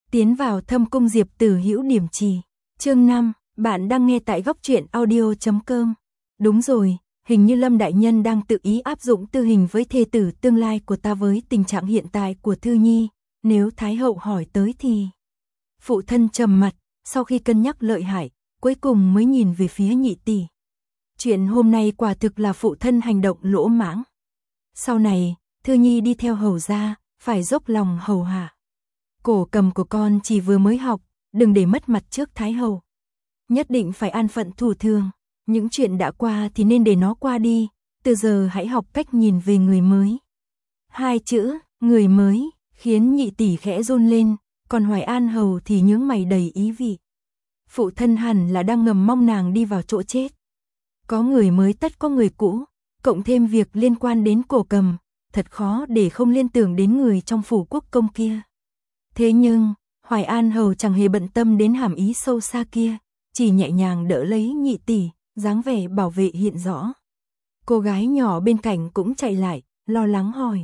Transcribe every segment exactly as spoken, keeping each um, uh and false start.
Tiến vào thâm cung Diệp Tử Hữu điểm trì. Chương năm, bạn đang nghe tại góc truyện audio chấm com. Đúng rồi, hình như Lâm đại nhân đang tự ý áp dụng tư hình với thê tử tương lai của ta với tình trạng hiện tại của Thư Nhi, nếu Thái hậu hỏi tới thì. Phụ thân trầm mặt, sau khi cân nhắc lợi hại, cuối cùng mới nhìn về phía nhị tỷ. Chuyện hôm nay quả thực là phụ thân hành động lỗ mãng. Sau này, Thư Nhi đi theo hầu gia, phải dốc lòng hầu hạ. Cổ cầm của con chỉ vừa mới học, đừng để mất mặt trước Thái hậu. Nhất định phải an phận thủ thường, những chuyện đã qua thì nên để nó qua đi, từ giờ hãy học cách nhìn về người mới. Hai chữ, người mới, khiến nhị tỷ khẽ run lên, còn Hoài An hầu thì nhướng mày đầy ý vị. Phụ thân hẳn là đang ngầm mong nàng đi vào chỗ chết. Có người mới tất có người cũ, cộng thêm việc liên quan đến cổ cầm, thật khó để không liên tưởng đến người trong phủ quốc công kia. Thế nhưng, Hoài An hầu chẳng hề bận tâm đến hàm ý sâu xa kia, chỉ nhẹ nhàng đỡ lấy nhị tỷ, dáng vẻ bảo vệ hiện rõ. Cô gái nhỏ bên cạnh cũng chạy lại, lo lắng hỏi.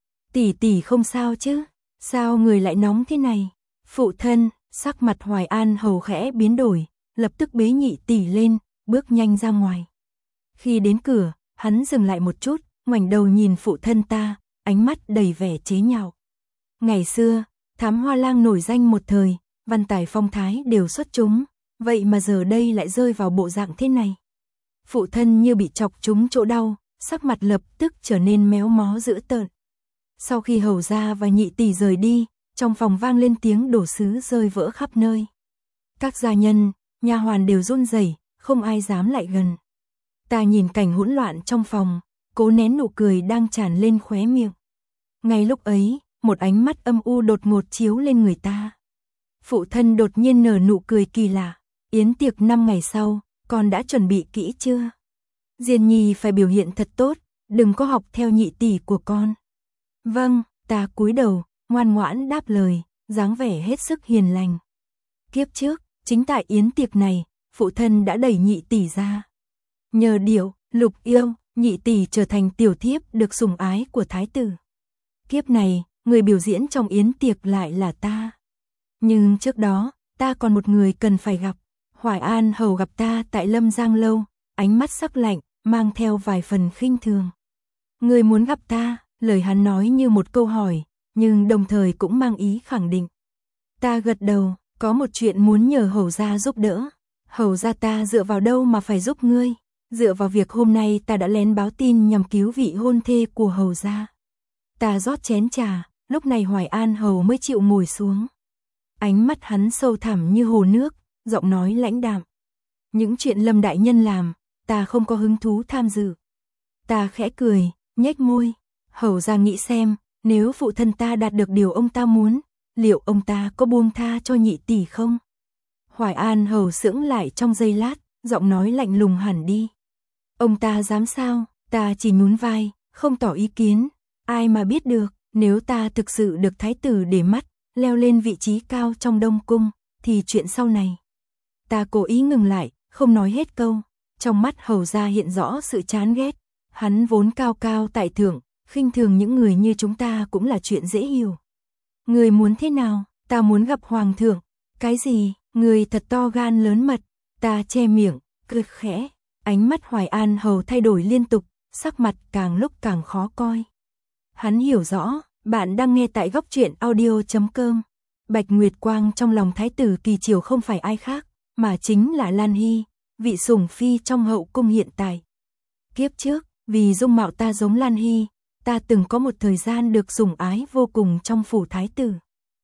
Tỷ tỷ không sao chứ? Sao người lại nóng thế này? Phụ thân, sắc mặt Hoài An hầu khẽ biến đổi, lập tức bế nhị tỷ lên, bước nhanh ra ngoài. Khi đến cửa, hắn dừng lại một chút, ngoảnh đầu nhìn phụ thân ta, ánh mắt đầy vẻ chế nhạo. Ngày xưa, Thám Hoa Lang nổi danh một thời, văn tài phong thái đều xuất chúng, vậy mà giờ đây lại rơi vào bộ dạng thế này. Phụ thân như bị chọc trúng chỗ đau, sắc mặt lập tức trở nên méo mó dữ tợn. Sau khi hầu gia và nhị tỷ rời đi, trong phòng vang lên tiếng đổ sứ rơi vỡ khắp nơi. Các gia nhân, nha hoàn đều run rẩy, không ai dám lại gần. Ta nhìn cảnh hỗn loạn trong phòng, cố nén nụ cười đang tràn lên khóe miệng. Ngay lúc ấy, một ánh mắt âm u đột ngột chiếu lên người ta. Phụ thân đột nhiên nở nụ cười kỳ lạ. Yến tiệc năm ngày sau, con đã chuẩn bị kỹ chưa? Diên Nhi phải biểu hiện thật tốt, đừng có học theo nhị tỷ của con. Vâng, ta cúi đầu, ngoan ngoãn đáp lời, dáng vẻ hết sức hiền lành. Kiếp trước, chính tại yến tiệc này, phụ thân đã đẩy nhị tỷ ra. Nhờ điệu, Lục yêu, nhị tỷ trở thành tiểu thiếp được sủng ái của thái tử. Kiếp này, người biểu diễn trong yến tiệc lại là ta. Nhưng trước đó, ta còn một người cần phải gặp. Hoài An hầu gặp ta tại Lâm Giang lâu, ánh mắt sắc lạnh, mang theo vài phần khinh thường. Người muốn gặp ta, lời hắn nói như một câu hỏi, nhưng đồng thời cũng mang ý khẳng định. Ta gật đầu, có một chuyện muốn nhờ hầu gia giúp đỡ. Hầu gia ta dựa vào đâu mà phải giúp ngươi? Dựa vào việc hôm nay ta đã lén báo tin nhằm cứu vị hôn thê của hầu gia. Ta rót chén trà, lúc này Hoài An hầu mới chịu ngồi xuống. Ánh mắt hắn sâu thẳm như hồ nước, giọng nói lãnh đạm. Những chuyện Lâm đại nhân làm, ta không có hứng thú tham dự. Ta khẽ cười, nhếch môi. Hầu gia nghĩ xem, nếu phụ thân ta đạt được điều ông ta muốn, liệu ông ta có buông tha cho nhị tỷ không? Hoài An hầu sững lại trong giây lát, giọng nói lạnh lùng hẳn đi. Ông ta dám sao? Ta chỉ nhún vai, không tỏ ý kiến. Ai mà biết được, nếu ta thực sự được thái tử để mắt, leo lên vị trí cao trong Đông cung, thì chuyện sau này. Ta cố ý ngừng lại, không nói hết câu. Trong mắt hầu gia hiện rõ sự chán ghét. Hắn vốn cao cao tại thượng, khinh thường những người như chúng ta cũng là chuyện dễ hiểu. Người muốn thế nào? Ta muốn gặp hoàng thượng. Cái gì? Người thật to gan lớn mật. Ta che miệng, cười khẽ. Ánh mắt Hoài An hầu thay đổi liên tục, sắc mặt càng lúc càng khó coi. Hắn hiểu rõ, bạn đang nghe tại góc truyện audio chấm com. Bạch Nguyệt Quang trong lòng thái tử Kỳ Triều không phải ai khác, mà chính là Lan Hy, vị sủng phi trong hậu cung hiện tại. Kiếp trước, vì dung mạo ta giống Lan Hy, ta từng có một thời gian được sủng ái vô cùng trong phủ thái tử.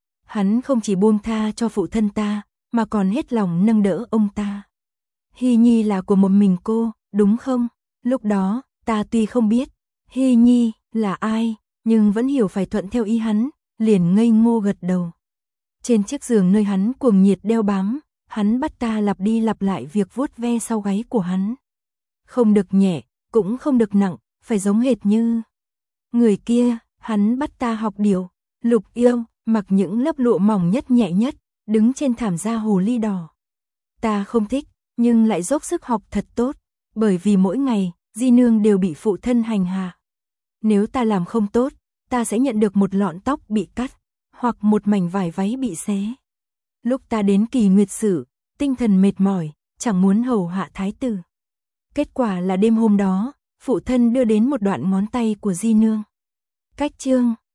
Hắn không chỉ buông tha cho phụ thân ta, mà còn hết lòng nâng đỡ ông ta. Hy Nhi là của một mình cô, đúng không? Lúc đó, ta tuy không biết Hy Nhi là ai, nhưng vẫn hiểu phải thuận theo ý hắn, liền ngây ngô gật đầu. Trên chiếc giường nơi hắn cuồng nhiệt đeo bám, hắn bắt ta lặp đi lặp lại việc vuốt ve sau gáy của hắn. Không được nhẹ, cũng không được nặng, phải giống hệt như người kia. Hắn bắt ta học điều. Lục yêu, mặc những lớp lụa mỏng nhất nhẹ nhất, đứng trên thảm da hồ ly đỏ. Ta không thích, nhưng lại dốc sức học thật tốt, bởi vì mỗi ngày, di nương đều bị phụ thân hành hạ. Nếu ta làm không tốt, ta sẽ nhận được một lọn tóc bị cắt, hoặc một mảnh vải váy bị xé. Lúc ta đến Kỳ Nguyệt Sử, tinh thần mệt mỏi, chẳng muốn hầu hạ thái tử. Kết quả là đêm hôm đó, phụ thân đưa đến một đoạn ngón tay của di nương. Cách chương